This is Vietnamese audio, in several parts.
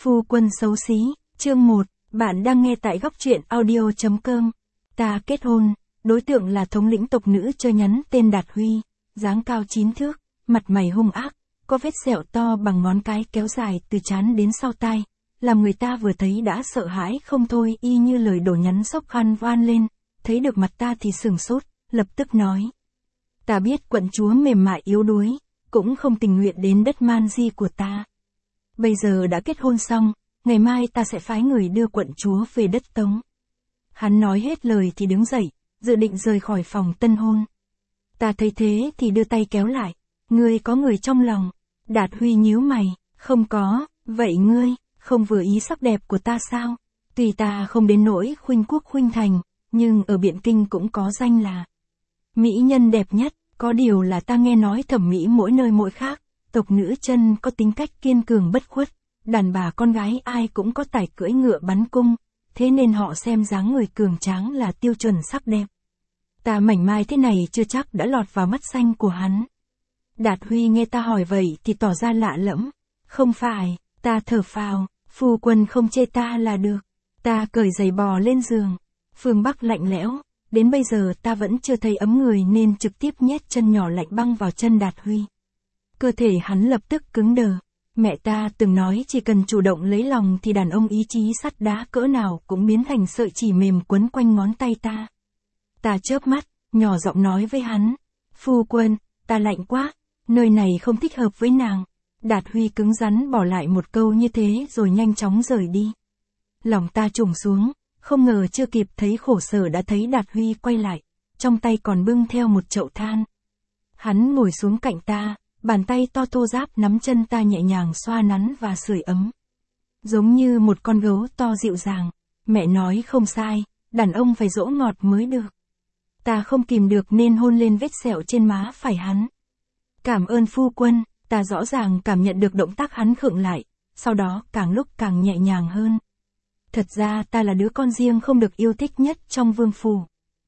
Phu quân xấu xí, chương 1, bạn đang nghe tại góc truyện audio.com. Ta kết hôn, đối tượng là thống lĩnh tộc nữ chơi nhắn tên Đạt Huy, dáng cao 9 thước, mặt mày hung ác, có vết sẹo to bằng ngón cái kéo dài từ trán đến sau tai, làm người ta vừa thấy đã sợ hãi không thôi, y như lời đổ nhắn sốc khăn van lên, thấy được mặt ta thì sửng sốt, lập tức nói. Ta biết quận chúa mềm mại yếu đuối, cũng không tình nguyện đến đất man di của ta. Bây giờ đã kết hôn xong, ngày mai ta sẽ phái người đưa quận chúa về đất Tống. Hắn nói hết lời thì đứng dậy, dự định rời khỏi phòng tân hôn. Ta thấy thế thì đưa tay kéo lại. Ngươi có người trong lòng. Đạt Huy nhíu mày, không có, vậy ngươi, không vừa ý sắc đẹp của ta sao? Tuy ta không đến nỗi khuynh quốc khuynh thành, nhưng ở Biện Kinh cũng có danh là mỹ nhân đẹp nhất, có điều là ta nghe nói thẩm mỹ mỗi nơi mỗi khác. Tộc nữ chân có tính cách kiên cường bất khuất, đàn bà con gái ai cũng có tài cưỡi ngựa bắn cung, thế nên họ xem dáng người cường tráng là tiêu chuẩn sắc đẹp. Ta mảnh mai thế này chưa chắc đã lọt vào mắt xanh của hắn. Đạt Huy nghe ta hỏi vậy thì tỏ ra lạ lẫm. Không phải, ta thở phào, phu quân không chê ta là được. Ta cởi giày bò lên giường. Phương Bắc lạnh lẽo, đến bây giờ ta vẫn chưa thấy ấm người nên trực tiếp nhét chân nhỏ lạnh băng vào chân Đạt Huy. Cơ thể hắn lập tức cứng đờ. Mẹ ta từng nói chỉ cần chủ động lấy lòng thì đàn ông ý chí sắt đá cỡ nào cũng biến thành sợi chỉ mềm quấn quanh ngón tay ta. Ta chớp mắt, nhỏ giọng nói với hắn. Phu quân, ta lạnh quá, nơi này không thích hợp với nàng. Đạt Huy cứng rắn bỏ lại một câu như thế rồi nhanh chóng rời đi. Lòng ta trùng xuống, không ngờ chưa kịp thấy khổ sở đã thấy Đạt Huy quay lại, trong tay còn bưng theo một chậu than. Hắn ngồi xuống cạnh ta. Bàn tay to thô ráp nắm chân ta nhẹ nhàng xoa nắn và sưởi ấm. Giống như một con gấu to dịu dàng. Mẹ nói không sai, đàn ông phải dỗ ngọt mới được. Ta không kìm được nên hôn lên vết sẹo trên má phải hắn. Cảm ơn phu quân, ta rõ ràng cảm nhận được động tác hắn khựng lại, sau đó càng lúc càng nhẹ nhàng hơn. Thật ra ta là đứa con riêng không được yêu thích nhất trong vương phủ.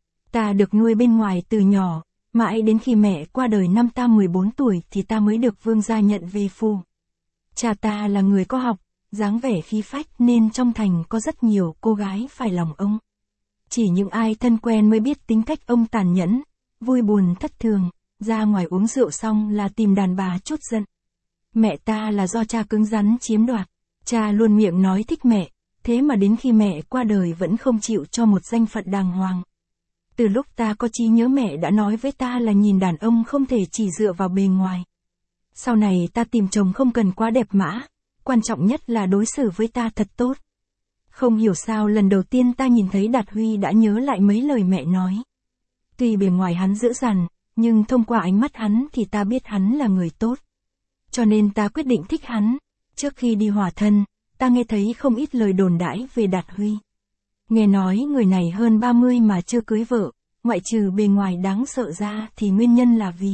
Ta được nuôi bên ngoài từ nhỏ. Mãi đến khi mẹ qua đời năm ta 14 tuổi thì ta mới được vương gia nhận về phủ. Cha ta là người có học, dáng vẻ khí phách nên trong thành có rất nhiều cô gái phải lòng ông. Chỉ những ai thân quen mới biết tính cách ông tàn nhẫn, vui buồn thất thường, ra ngoài uống rượu xong là tìm đàn bà chút giận. Mẹ ta là do cha cứng rắn chiếm đoạt, cha luôn miệng nói thích mẹ, thế mà đến khi mẹ qua đời vẫn không chịu cho một danh phận đàng hoàng. Từ lúc ta có trí nhớ mẹ đã nói với ta là nhìn đàn ông không thể chỉ dựa vào bề ngoài. Sau này ta tìm chồng không cần quá đẹp mã, quan trọng nhất là đối xử với ta thật tốt. Không hiểu sao lần đầu tiên ta nhìn thấy Đạt Huy đã nhớ lại mấy lời mẹ nói. Tuy bề ngoài hắn dữ dằn, nhưng thông qua ánh mắt hắn thì ta biết hắn là người tốt. Cho nên ta quyết định thích hắn. Trước khi đi hòa thân, ta nghe thấy không ít lời đồn đãi về Đạt Huy. Nghe nói người này hơn 30 mà chưa cưới vợ, ngoại trừ bề ngoài đáng sợ ra thì nguyên nhân là vì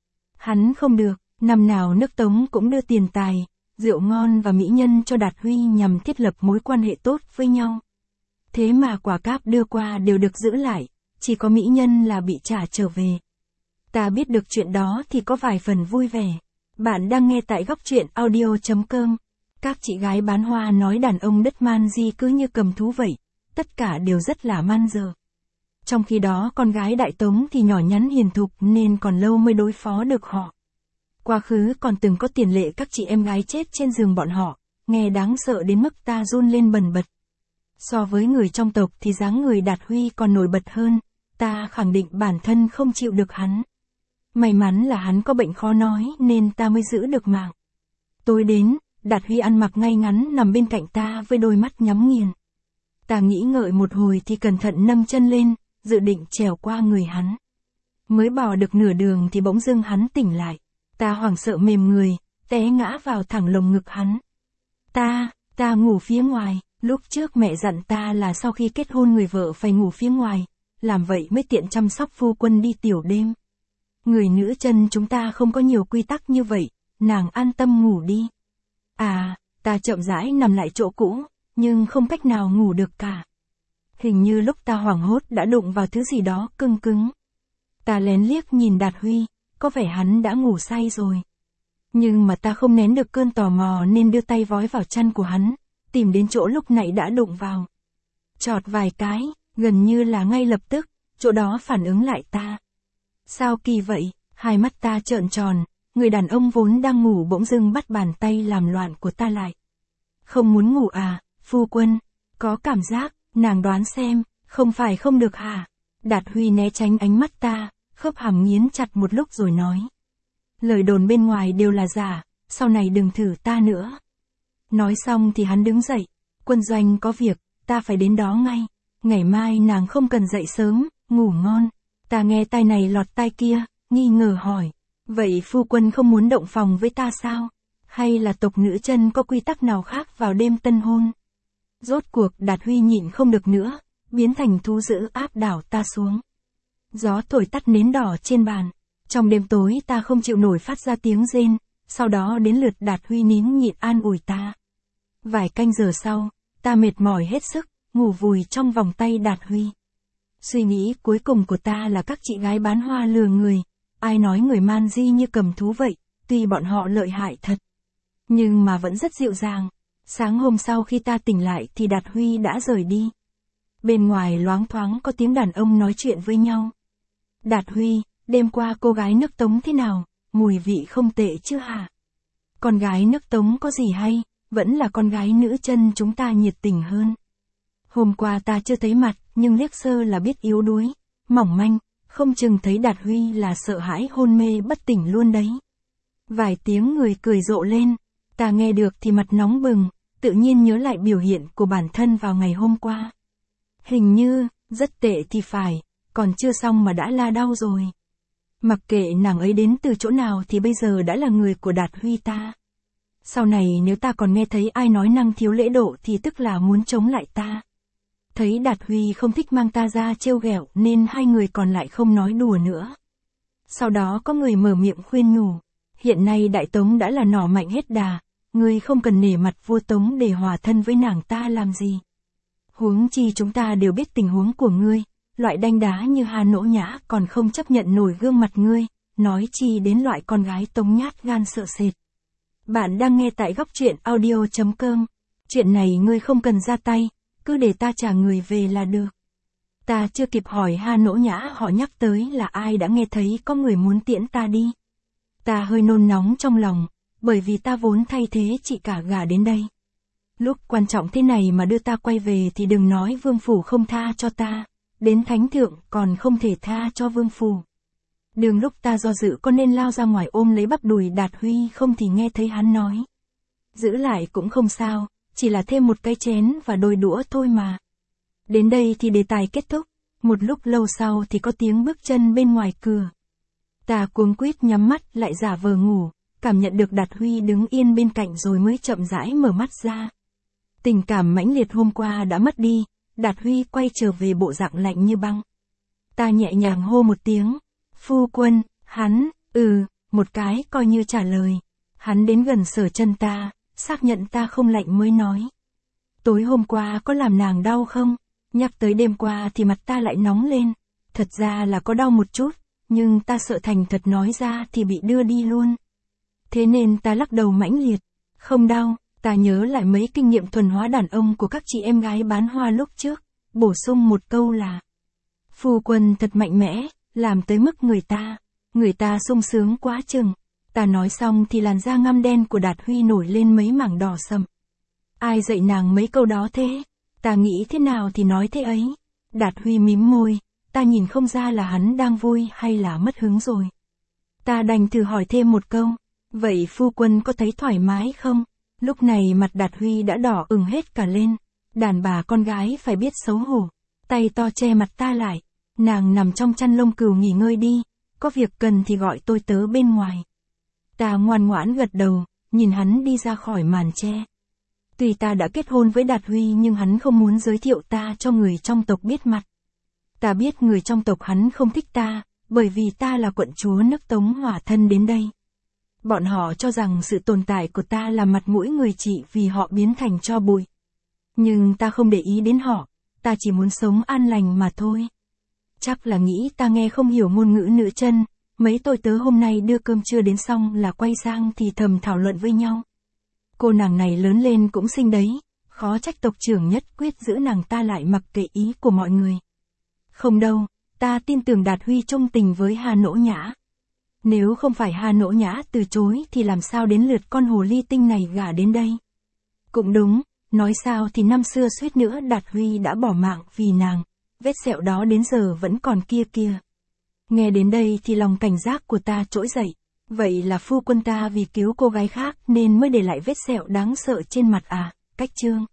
hắn không được, năm nào nước Tống cũng đưa tiền tài, rượu ngon và mỹ nhân cho Đạt Huy nhằm thiết lập mối quan hệ tốt với nhau. Thế mà quả cáp đưa qua đều được giữ lại, chỉ có mỹ nhân là bị trả trở về. Ta biết được chuyện đó thì có vài phần vui vẻ. Bạn đang nghe tại góc truyện audio.com. Các chị gái bán hoa nói đàn ông đất man di cứ như cầm thú vậy. Tất cả đều rất là man dợ. Trong khi đó con gái Đại Tống thì nhỏ nhắn hiền thục nên còn lâu mới đối phó được họ. Quá khứ còn từng có tiền lệ các chị em gái chết trên giường bọn họ, nghe đáng sợ đến mức ta run lên bần bật. So với người trong tộc thì dáng người Đạt Huy còn nổi bật hơn, ta khẳng định bản thân không chịu được hắn. May mắn là hắn có bệnh khó nói nên ta mới giữ được mạng. Tối đến, Đạt Huy ăn mặc ngay ngắn nằm bên cạnh ta với đôi mắt nhắm nghiền. Ta nghĩ ngợi một hồi thì cẩn thận nâng chân lên, dự định trèo qua người hắn. Mới bò được nửa đường thì bỗng dưng hắn tỉnh lại. Ta hoảng sợ mềm người, té ngã vào thẳng lồng ngực hắn. Ta ngủ phía ngoài, lúc trước mẹ dặn ta là sau khi kết hôn người vợ phải ngủ phía ngoài, làm vậy mới tiện chăm sóc phu quân đi tiểu đêm. Người nữ chân chúng ta không có nhiều quy tắc như vậy, nàng an tâm ngủ đi. Ta chậm rãi nằm lại chỗ cũ. Nhưng không cách nào ngủ được cả. Hình như lúc ta hoảng hốt đã đụng vào thứ gì đó cứng cứng. Ta lén liếc nhìn Đạt Huy, có vẻ hắn đã ngủ say rồi. Nhưng mà ta không nén được cơn tò mò nên đưa tay vói vào chăn của hắn, tìm đến chỗ lúc nãy đã đụng vào. Chọt vài cái, gần như là ngay lập tức, chỗ đó phản ứng lại ta. Sao kỳ vậy, hai mắt ta trợn tròn, người đàn ông vốn đang ngủ bỗng dưng bắt bàn tay làm loạn của ta lại. Không muốn ngủ à, phu quân, có cảm giác, nàng đoán xem, không phải không được hả? Đạt Huy né tránh ánh mắt ta, khớp hàm nghiến chặt một lúc rồi nói. Lời đồn bên ngoài đều là giả, sau này đừng thử ta nữa. Nói xong thì hắn đứng dậy, quân doanh có việc, ta phải đến đó ngay. Ngày mai nàng không cần dậy sớm, ngủ ngon. Ta nghe tai này lọt tai kia, nghi ngờ hỏi. Vậy phu quân không muốn động phòng với ta sao? Hay là tộc nữ chân có quy tắc nào khác vào đêm tân hôn? Rốt cuộc Đạt Huy nhịn không được nữa, biến thành thú dữ áp đảo ta xuống. Gió thổi tắt nến đỏ trên bàn. Trong đêm tối ta không chịu nổi phát ra tiếng rên, sau đó đến lượt Đạt Huy nín nhịn an ủi ta. Vài canh giờ sau, ta mệt mỏi hết sức, ngủ vùi trong vòng tay Đạt Huy. Suy nghĩ cuối cùng của ta là các chị gái bán hoa lừa người, ai nói người man di như cầm thú vậy, tuy bọn họ lợi hại thật, nhưng mà vẫn rất dịu dàng. Sáng hôm sau khi ta tỉnh lại thì Đạt Huy đã rời đi. Bên ngoài loáng thoáng có tiếng đàn ông nói chuyện với nhau. Đạt Huy, đêm qua cô gái nước Tống thế nào, mùi vị không tệ chứ hả? Con gái nước Tống có gì hay, vẫn là con gái nữ chân chúng ta nhiệt tình hơn. Hôm qua ta chưa thấy mặt, nhưng liếc sơ là biết yếu đuối, mỏng manh, không chừng thấy Đạt Huy là sợ hãi hôn mê bất tỉnh luôn đấy. Vài tiếng người cười rộ lên, ta nghe được thì mặt nóng bừng, tự nhiên nhớ lại biểu hiện của bản thân vào ngày hôm qua. Hình như, rất tệ thì phải, còn chưa xong mà đã la đau rồi. Mặc kệ nàng ấy đến từ chỗ nào thì bây giờ đã là người của Đạt Huy ta. Sau này nếu ta còn nghe thấy ai nói năng thiếu lễ độ thì tức là muốn chống lại ta. Thấy Đạt Huy không thích mang ta ra trêu ghẹo nên hai người còn lại không nói đùa nữa. Sau đó có người mở miệng khuyên nhủ. Hiện nay Đại Tống đã là nỏ mạnh hết đà, ngươi không cần nể mặt vua Tống để hòa thân với nàng ta làm gì. Huống chi chúng ta đều biết tình huống của ngươi, loại đanh đá như Hà Nỗ Nhã còn không chấp nhận nổi gương mặt ngươi, nói chi đến loại con gái Tống nhát gan sợ sệt. Bạn đang nghe tại góc truyện audio.com. Chuyện này ngươi không cần ra tay, cứ để ta trả người về là được. Ta chưa kịp hỏi Hà Nỗ Nhã họ nhắc tới là ai đã nghe thấy có người muốn tiễn ta đi. Ta hơi nôn nóng trong lòng, bởi vì ta vốn thay thế chị cả gả đến đây. Lúc quan trọng thế này mà đưa ta quay về thì đừng nói vương phủ không tha cho ta, đến thánh thượng còn không thể tha cho vương phủ. Đường lúc ta do dự có nên lao ra ngoài ôm lấy bắp đùi Đạt Huy không thì nghe thấy hắn nói. Giữ lại cũng không sao, chỉ là thêm một cái chén và đôi đũa thôi mà. Đến đây thì đề tài kết thúc, một lúc lâu sau thì có tiếng bước chân bên ngoài cửa. Ta cuống quýt nhắm mắt lại giả vờ ngủ, cảm nhận được Đạt Huy đứng yên bên cạnh rồi mới chậm rãi mở mắt ra. Tình cảm mãnh liệt hôm qua đã mất đi, Đạt Huy quay trở về bộ dạng lạnh như băng. Ta nhẹ nhàng hô một tiếng, phu quân, hắn, một cái coi như trả lời. Hắn đến gần sờ chân ta, xác nhận ta không lạnh mới nói. Tối hôm qua có làm nàng đau không? Nhắc tới đêm qua thì mặt ta lại nóng lên. Thật ra là có đau một chút, nhưng ta sợ thành thật nói ra thì bị đưa đi luôn. Thế nên ta lắc đầu mãnh liệt. Không đau, ta nhớ lại mấy kinh nghiệm thuần hóa đàn ông của các chị em gái bán hoa lúc trước, bổ sung một câu là phu quân thật mạnh mẽ, làm tới mức người ta sung sướng quá chừng. Ta nói xong thì làn da ngăm đen của Đạt Huy nổi lên mấy mảng đỏ sậm. Ai dạy nàng mấy câu đó thế? Ta nghĩ thế nào thì nói thế ấy. Đạt Huy mím môi, ta nhìn không ra là hắn đang vui hay là mất hứng rồi. Ta đành thử hỏi thêm một câu, vậy phu quân có thấy thoải mái không? Lúc này mặt Đạt Huy đã đỏ ửng hết cả lên. Đàn bà con gái phải biết xấu hổ. Tay to che mặt ta lại. Nàng nằm trong chăn lông cừu nghỉ ngơi đi, có việc cần thì gọi tôi tớ bên ngoài. Ta ngoan ngoãn gật đầu, nhìn hắn đi ra khỏi màn che. Tuy ta đã kết hôn với Đạt Huy nhưng hắn không muốn giới thiệu ta cho người trong tộc biết mặt. Ta biết người trong tộc hắn không thích ta, bởi vì ta là quận chúa nước Tống hỏa thân đến đây. Bọn họ cho rằng sự tồn tại của ta là mặt mũi người chị vì họ biến thành tro bụi. Nhưng ta không để ý đến họ, ta chỉ muốn sống an lành mà thôi. Chắc là nghĩ ta nghe không hiểu ngôn ngữ nữ chân, mấy tôi tớ hôm nay đưa cơm trưa đến xong là quay sang thì thầm thảo luận với nhau. Cô nàng này lớn lên cũng xinh đấy, Khó trách tộc trưởng nhất quyết giữ nàng ta lại mặc kệ ý của mọi người. Không đâu, ta tin tưởng Đạt Huy trung tình với Hà Nỗ Nhã. Nếu không phải Hà Nỗ Nhã từ chối thì làm sao đến lượt con hồ ly tinh này gả đến đây. Cũng đúng, nói sao thì năm xưa suýt nữa Đạt Huy đã bỏ mạng vì nàng, vết sẹo đó đến giờ vẫn còn kia kia. Nghe đến đây thì lòng cảnh giác của ta trỗi dậy, vậy là phu quân ta vì cứu cô gái khác nên mới để lại vết sẹo đáng sợ trên mặt à, Cách Chương.